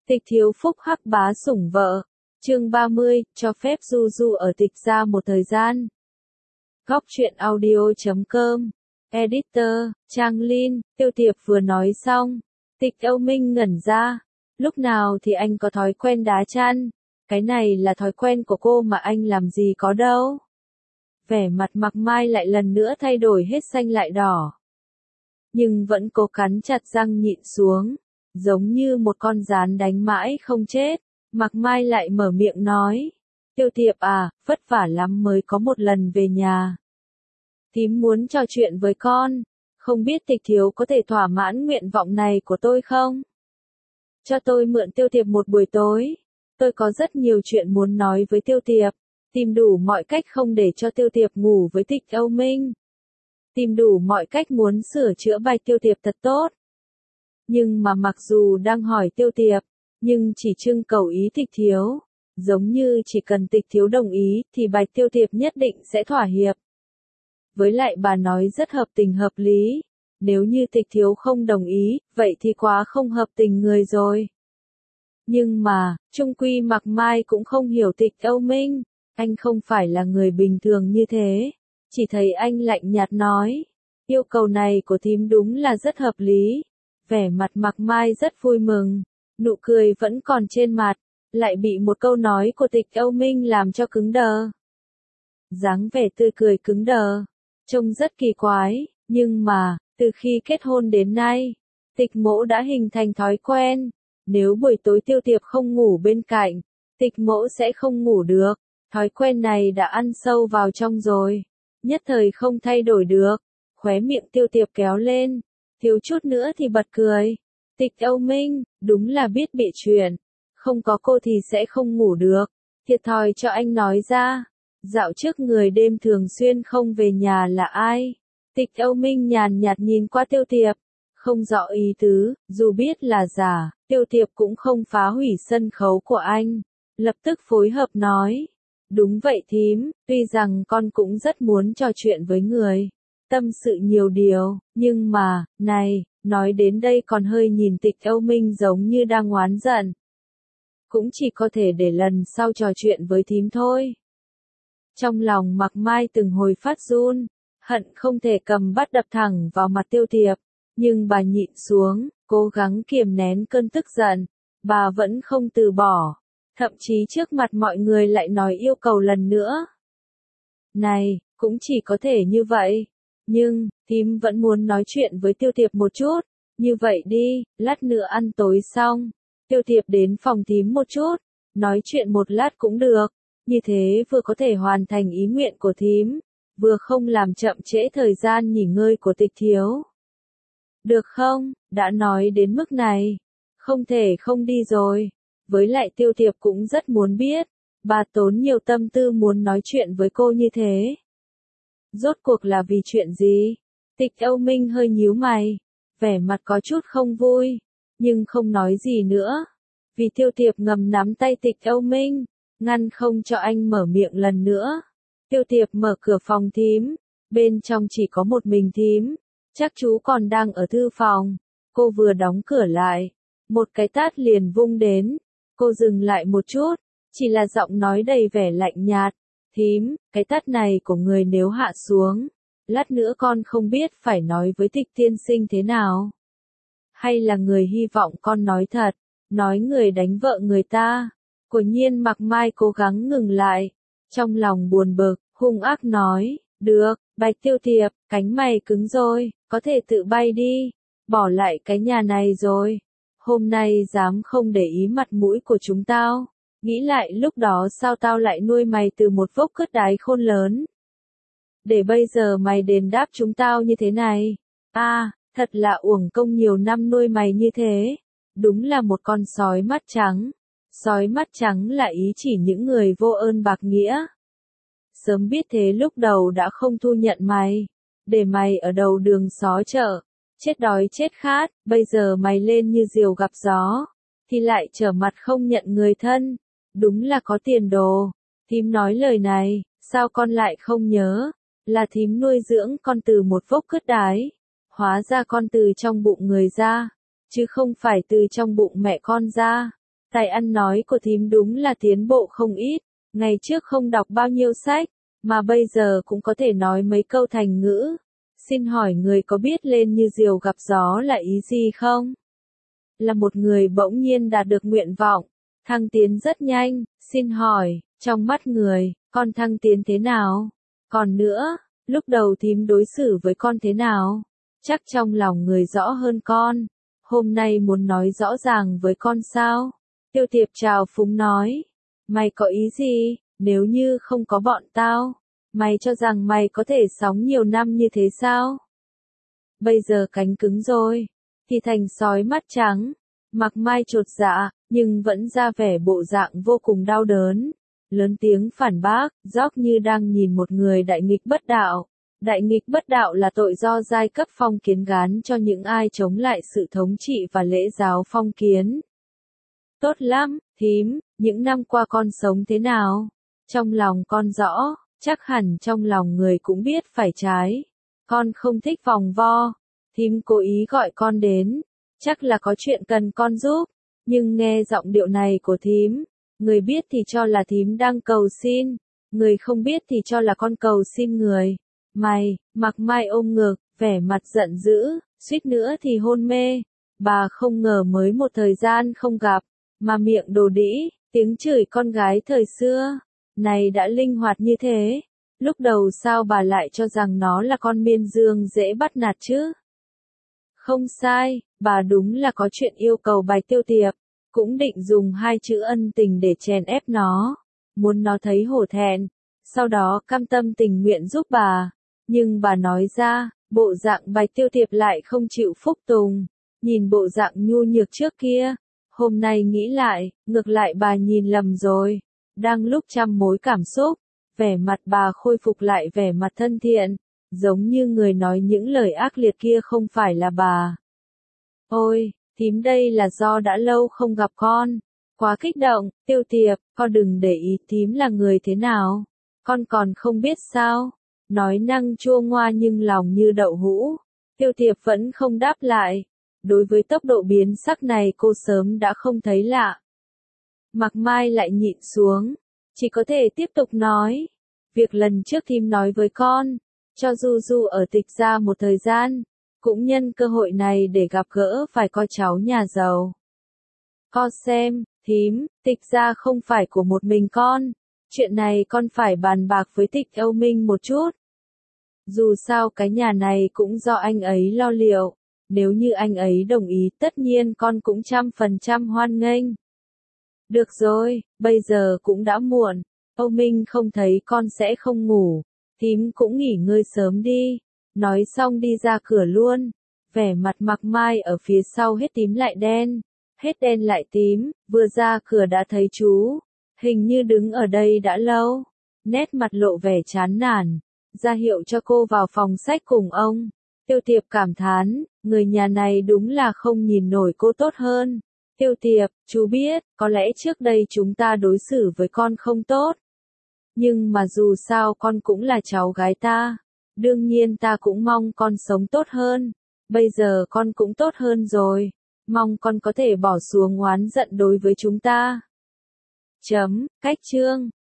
Tịch thiếu phúc hắc bá sủng vợ. Chương 30, cho phép du du ở tịch gia một thời gian. Góc truyện audio.com. Editor, Trang Linh, Tiêu Tiệp vừa nói xong. Tịch Âu Minh ngẩn ra. Lúc nào thì anh có thói quen đá chăn? Cái này là thói quen của cô mà anh làm gì có đâu. Vẻ mặt Mạc Mai lại lần nữa thay đổi hết xanh lại đỏ. Nhưng vẫn cố cắn chặt răng nhịn xuống. Giống như một con gián đánh mãi không chết, Mạc Mai lại mở miệng nói. Tiêu Tiệp à, vất vả lắm mới có một lần về nhà. Thím muốn trò chuyện với con, không biết tịch thiếu có thể thỏa mãn nguyện vọng này của tôi không? Cho tôi mượn Tiêu Tiệp một buổi tối, tôi có rất nhiều chuyện muốn nói với Tiêu Tiệp, tìm đủ mọi cách không để cho Tiêu Tiệp ngủ với Tịch Âu Minh. Tìm đủ mọi cách muốn sửa chữa bài Tiêu Tiệp thật tốt. Nhưng mà mặc dù đang hỏi Tiêu Tiệp, nhưng chỉ trưng cầu ý tịch thiếu, giống như chỉ cần tịch thiếu đồng ý thì bài Tiêu Tiệp nhất định sẽ thỏa hiệp. Với lại bà nói rất hợp tình hợp lý, nếu như tịch thiếu không đồng ý, vậy thì quá không hợp tình người rồi. Nhưng mà, chung quy Mạc Mai cũng không hiểu Tịch Âu Minh, anh không phải là người bình thường như thế, chỉ thấy anh lạnh nhạt nói, yêu cầu này của thím đúng là rất hợp lý. Vẻ mặt Mạc Mai rất vui mừng, nụ cười vẫn còn trên mặt, lại bị một câu nói của Tịch Âu Minh làm cho cứng đờ. Dáng vẻ tươi cười cứng đờ, trông rất kỳ quái, nhưng mà, từ khi kết hôn đến nay, Tịch Mỗ đã hình thành thói quen, nếu buổi tối Tiêu Tiệp không ngủ bên cạnh, Tịch Mỗ sẽ không ngủ được, thói quen này đã ăn sâu vào trong rồi, nhất thời không thay đổi được, khóe miệng Tiêu Tiệp kéo lên. Thiếu chút nữa thì bật cười. Tịch Âu Minh, đúng là biết bị chuyện. Không có cô thì sẽ không ngủ được. Thiệt thòi cho anh nói ra. Dạo trước người đêm thường xuyên không về nhà là ai? Tịch Âu Minh nhàn nhạt nhìn qua Tiêu Tiệp. Không rõ ý tứ, dù biết là giả, Tiêu Tiệp cũng không phá hủy sân khấu của anh. Lập tức phối hợp nói. Đúng vậy thím, tuy rằng con cũng rất muốn trò chuyện với người. Tâm sự nhiều điều, nhưng mà, này, nói đến đây còn hơi nhìn Tịch Âu Minh giống như đang oán giận. Cũng chỉ có thể để lần sau trò chuyện với thím thôi. Trong lòng Mạc Mai từng hồi phát run, hận không thể cầm bắt đập thẳng vào mặt Tiêu Tiệp, nhưng bà nhịn xuống, cố gắng kiềm nén cơn tức giận, bà vẫn không từ bỏ, thậm chí trước mặt mọi người lại nói yêu cầu lần nữa. Này, cũng chỉ có thể như vậy. Nhưng, thím vẫn muốn nói chuyện với Tiêu Tiệp một chút. Như vậy đi, lát nữa ăn tối xong. Tiêu Tiệp đến phòng thím một chút. Nói chuyện một lát cũng được. Như thế vừa có thể hoàn thành ý nguyện của thím. Vừa không làm chậm trễ thời gian nghỉ ngơi của tịch thiếu. Được không? Đã nói đến mức này. Không thể không đi rồi. Với lại Tiêu Tiệp cũng rất muốn biết. Bà tốn nhiều tâm tư muốn nói chuyện với cô như thế. Rốt cuộc là vì chuyện gì? Tịch Âu Minh hơi nhíu mày, vẻ mặt có chút không vui, nhưng không nói gì nữa. Vì Tiêu Tiệp ngầm nắm tay Tịch Âu Minh, ngăn không cho anh mở miệng lần nữa. Tiêu Tiệp mở cửa phòng thím, bên trong chỉ có một mình thím, chắc chú còn đang ở thư phòng. Cô vừa đóng cửa lại, một cái tát liền vung đến. Cô dừng lại một chút, chỉ là giọng nói đầy vẻ lạnh nhạt. Thím, cái tát này của người nếu hạ xuống, lát nữa con không biết phải nói với Tịch tiên sinh thế nào. Hay là người hy vọng con nói thật, nói người đánh vợ người ta. Quả nhiên Mạc Mai cố gắng ngừng lại, trong lòng buồn bực, hung ác nói, được, Bạch Tiêu Tiệp, cánh mày cứng rồi, có thể tự bay đi, bỏ lại cái nhà này rồi. Hôm nay dám không để ý mặt mũi của chúng tao. Nghĩ lại lúc đó sao tao lại nuôi mày từ một vốc cứt đáy khôn lớn. Để bây giờ mày đền đáp chúng tao như thế này. Thật là uổng công nhiều năm nuôi mày như thế. Đúng là một con sói mắt trắng. Sói mắt trắng là ý chỉ những người vô ơn bạc nghĩa. Sớm biết thế lúc đầu đã không thu nhận mày. Để mày ở đầu đường xó chợ. Chết đói chết khát, bây giờ mày lên như diều gặp gió. Thì lại trở mặt không nhận người thân. Đúng là có tiền đồ. Thím nói lời này, sao con lại không nhớ? Là thím nuôi dưỡng con từ một vốc cứt đái. Hóa ra con từ trong bụng người ra, chứ không phải từ trong bụng mẹ con ra. Tài ăn nói của thím đúng là tiến bộ không ít, ngày trước không đọc bao nhiêu sách, mà bây giờ cũng có thể nói mấy câu thành ngữ. Xin hỏi người có biết lên như diều gặp gió là ý gì không? Là một người bỗng nhiên đạt được nguyện vọng, thăng tiến rất nhanh, xin hỏi, trong mắt người, con thăng tiến thế nào? Còn nữa, lúc đầu thím đối xử với con thế nào? Chắc trong lòng người rõ hơn con, hôm nay muốn nói rõ ràng với con sao? Tiêu Tiệp chào phúng nói, mày có ý gì, nếu như không có bọn tao, mày cho rằng mày có thể sống nhiều năm như thế sao? Bây giờ cánh cứng rồi, thì thành sói mắt trắng, Mạc Mai chột dạ, nhưng vẫn ra vẻ bộ dạng vô cùng đau đớn. Lớn tiếng phản bác, dóc như đang nhìn một người đại nghịch bất đạo. Đại nghịch bất đạo là tội do giai cấp phong kiến gán cho những ai chống lại sự thống trị và lễ giáo phong kiến. Tốt lắm, thím, những năm qua con sống thế nào? Trong lòng con rõ, chắc hẳn trong lòng người cũng biết phải trái. Con không thích vòng vo, thím cố ý gọi con đến, chắc là có chuyện cần con giúp, nhưng nghe giọng điệu này của thím, người biết thì cho là thím đang cầu xin, người không biết thì cho là con cầu xin người. Mày, Mạc Mai ôm ngực, vẻ mặt giận dữ, suýt nữa thì hôn mê. Bà không ngờ mới một thời gian không gặp, mà miệng đồ đĩ, tiếng chửi con gái thời xưa, này đã linh hoạt như thế. Lúc đầu sao bà lại cho rằng nó là con miên dương dễ bắt nạt chứ? Không sai, bà đúng là có chuyện yêu cầu bài Tiêu Tiệp, cũng định dùng hai chữ ân tình để chèn ép nó, muốn nó thấy hổ thẹn, sau đó cam tâm tình nguyện giúp bà. Nhưng bà nói ra, bộ dạng bài Tiêu Tiệp lại không chịu phúc tùng, nhìn bộ dạng nhu nhược trước kia, hôm nay nghĩ lại, ngược lại bà nhìn lầm rồi, đang lúc trăm mối cảm xúc, vẻ mặt bà khôi phục lại vẻ mặt thân thiện, giống như người nói những lời ác liệt kia không phải là bà. Ôi, thím đây là do đã lâu không gặp con, quá kích động, Tiêu Tiệp, con đừng để ý thím là người thế nào, con còn không biết sao, nói năng chua ngoa nhưng lòng như đậu hũ. Tiêu Tiệp vẫn không đáp lại, đối với tốc độ biến sắc này cô sớm đã không thấy lạ. Mạc Mai lại nhịn xuống, chỉ có thể tiếp tục nói, việc lần trước thím nói với con, cho Du Du ở Tịch Gia một thời gian, cũng nhân cơ hội này để gặp gỡ vài con cháu nhà giàu. Con xem, thím, Tịch Gia không phải của một mình con, chuyện này con phải bàn bạc với Tịch Âu Minh một chút. Dù sao cái nhà này cũng do anh ấy lo liệu, nếu như anh ấy đồng ý tất nhiên con cũng 100% hoan nghênh. Được rồi, bây giờ cũng đã muộn, Âu Minh không thấy con sẽ không ngủ, thím cũng nghỉ ngơi sớm đi. Nói xong đi ra cửa luôn, vẻ mặt Mạc Mai ở phía sau hết tím lại đen, hết đen lại tím, vừa ra cửa đã thấy chú, hình như đứng ở đây đã lâu, nét mặt lộ vẻ chán nản, ra hiệu cho cô vào phòng sách cùng ông. Tiêu Tiệp cảm thán, người nhà này đúng là không nhìn nổi cô tốt hơn. Tiêu Tiệp, chú biết, có lẽ trước đây chúng ta đối xử với con không tốt. Nhưng mà dù sao con cũng là cháu gái ta. Đương nhiên ta cũng mong con sống tốt hơn. Bây giờ con cũng tốt hơn rồi. Mong con có thể bỏ xuống oán giận đối với chúng ta. Cách chương